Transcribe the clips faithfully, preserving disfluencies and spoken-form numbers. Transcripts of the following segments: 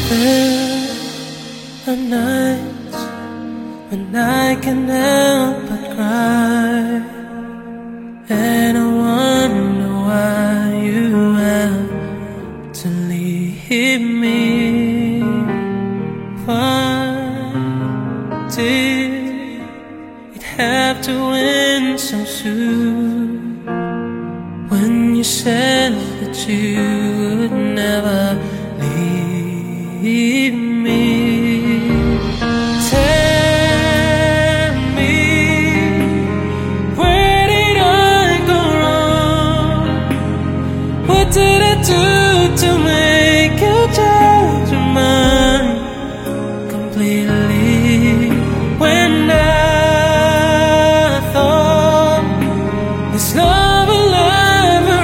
There are nights when I can't help but cry, and I wonder why you have to leave me. Why did it have to end so soon, when you said that you would never leave me? Tell me, where did I go wrong? What did I do to make you change your mind completely? When I thought this love will never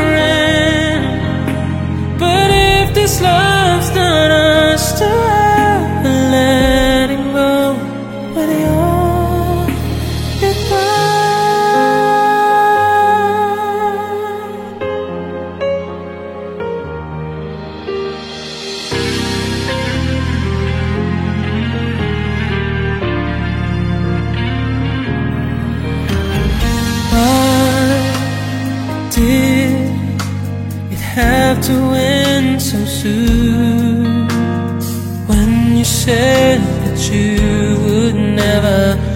end, but if this love's not us to have, letting go with your goodbye. Why did it have to end so soon, when you said that you would never